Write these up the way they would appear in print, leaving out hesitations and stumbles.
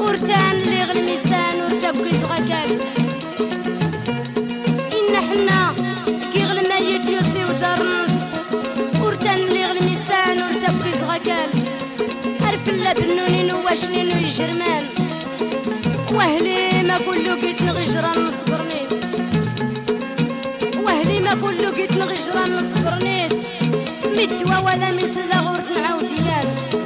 ورتان اللي غل ميسان ورتاكي صغاكال إن حنا كي غل ميت يوسي ودرنس ورتان اللي غل ميسان ورتاكي صغاكال عرف لا بنوني نواشني نو الجرمان واهلي ما كله قيت نغجران نصبرنيت واهلي ما كله قيت نغجران نصبرنيت مدوا ولا مسلا غورت نعاود ديال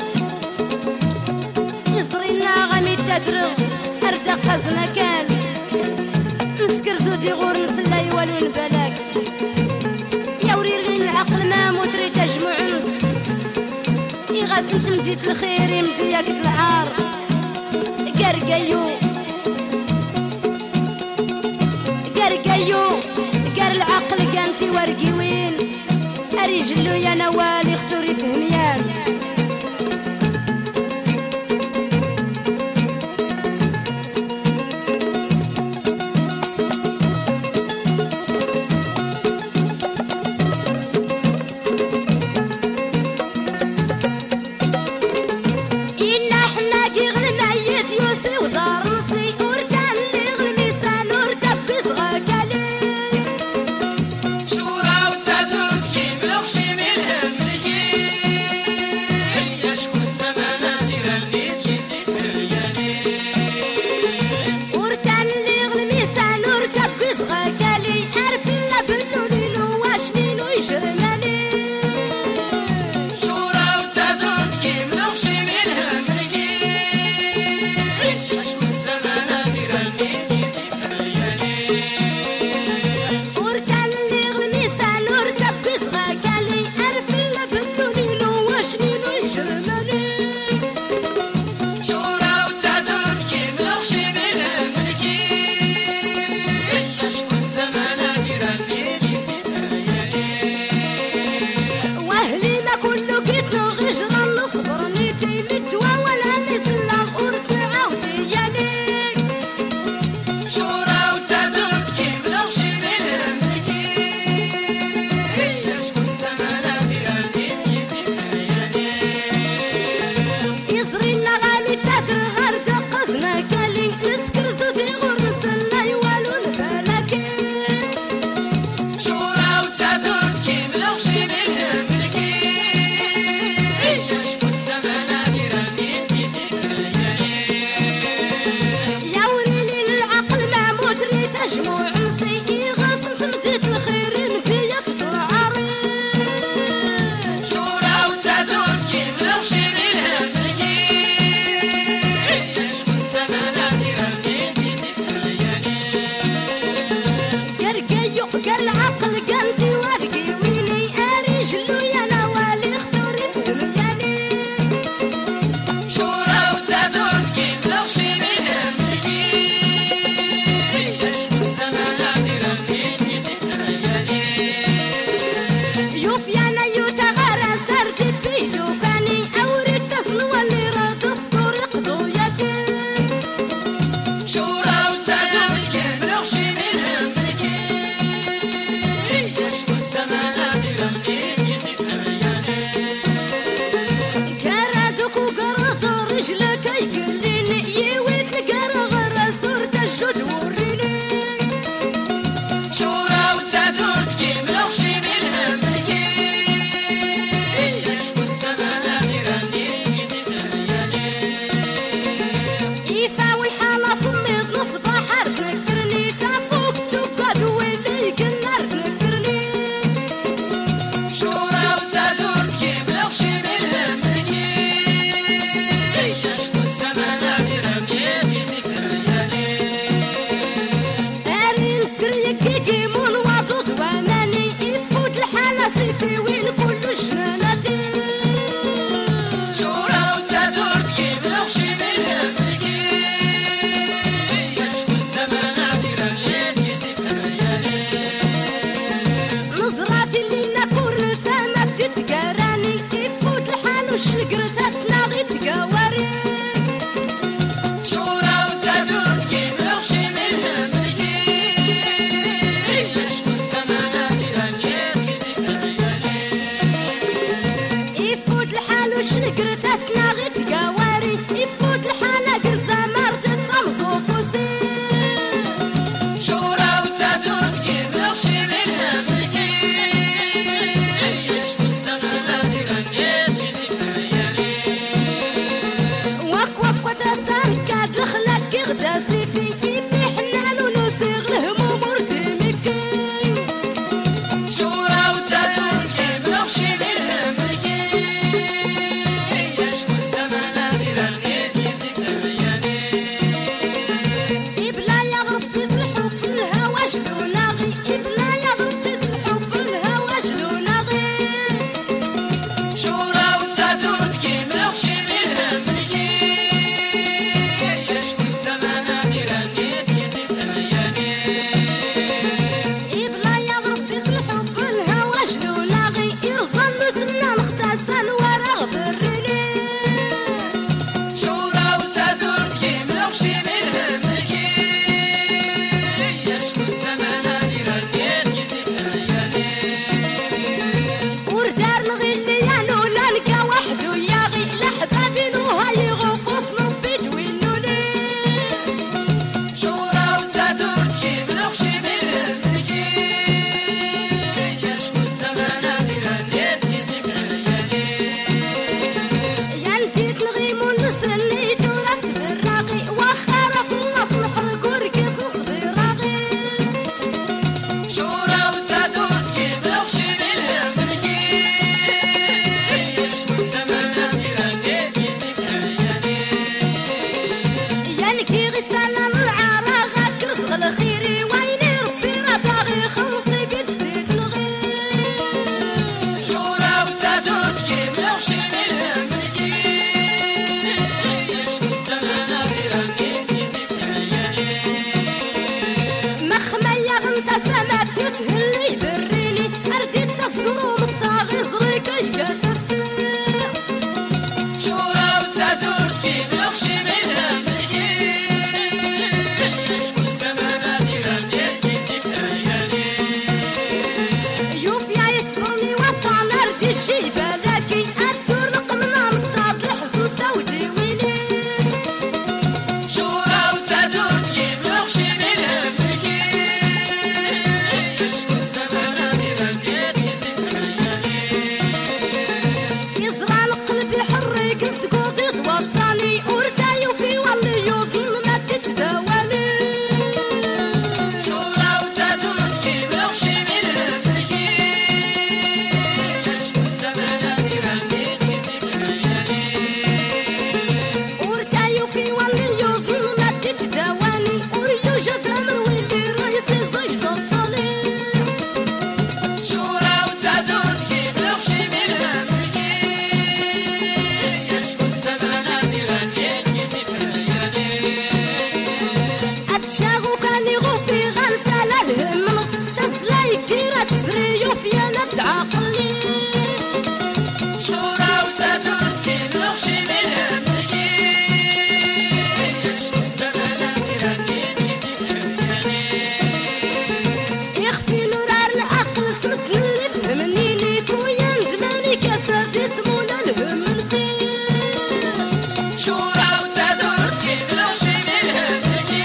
يصرينا غامي تدرغ اردق قزنا كان نسكر زودي غور نسلا يوالو نبلاك يا وريري العقل ما مدري تجمع نس يغاسن تمديت الخير يمدياك العار قرقيو قرقيو قر العقل كانتي ورقي وين رجلو يا نوالي اختوري فهميان كي غسالة العارة غاك رزق الخيري ويني ربي راه باغي يخلصي قد فيك الغير شورى وتدور تجيب وشي منهم يشكو الزمان غير بقيت يزيد عيالي مخمية غنت سمات تهلي بريني أرديت السروم الطاغي زغيك أيات السير شورى وتدور تجيب وشي منهم يشكو الزمان غير بقيت يزيد عيالي يوف يا يسبرني وطن أردي الشي بلاكي أدور رقمنا مطاط الحزن تودي ويني شورى وتدور تجيب وشي منهم يشكو الزمان غير بقيت يزيد عيالي يزرع القلب يحري قلت قوضي توطني ورداي وفي واللي يوقن ما تتداولي شورى وتدور تجيب وشي منهم يشكو الزمان غير بقيت يزيد عيالي ورداي وفي واللي يوقن ما تتداولي وريوجد أمر واللي رئيسي زيد الطليع شورى وتدور تجيب وشي منهم يشكو الزمان غير بقيت يزيد عيالي أتشاغو كان يغوفي غرسة للهم تسلاي كيرا تسري وفي أنا تعقلي شورى وتدور تجيب وشي منهم يشكو الزمان غير بقيت يزيد عيالي يخفي نورار العقل سمت اللي فهمني ليك ويا ندماني كاسر جسمو للهم نسير شورى وتدور تجيب وشي منهم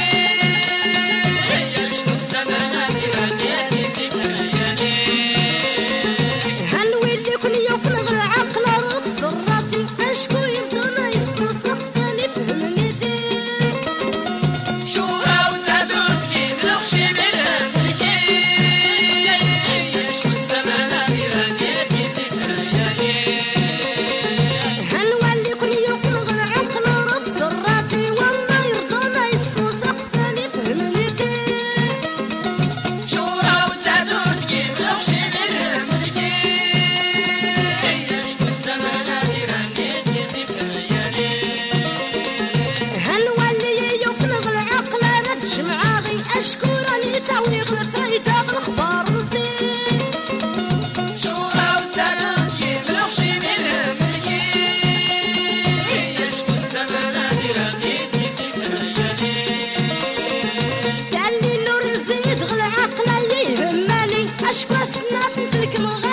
يشكو الزمان غير بقيت يزيد عيالي هنولي كل يوم نغل العقل رد صراتي اشكو يبدونا يسوس نقصاني فهمني دير شورى وتدور تجيب وشي منهم يشكو الزمان غير بقيت يزيد عيالي هنولي كل يوم نغل العقل رد صراتي وما يرضونا يسوس نقصاني فهمني دير شورى وتدور تجيب وشي منهم يشكو الزمان غير بقيت يزيد عيالي هنولي يوم نغل العقل رد شمعاغي اشكو راني تاوي غل فايدة بالخبار نسير شورى وتدور تجيب وشي منهم يشكو الزمان غير بقيت يزيد عيالي قال لي نور زيد غل عقل يهمني اشكو سنات مثلك مغير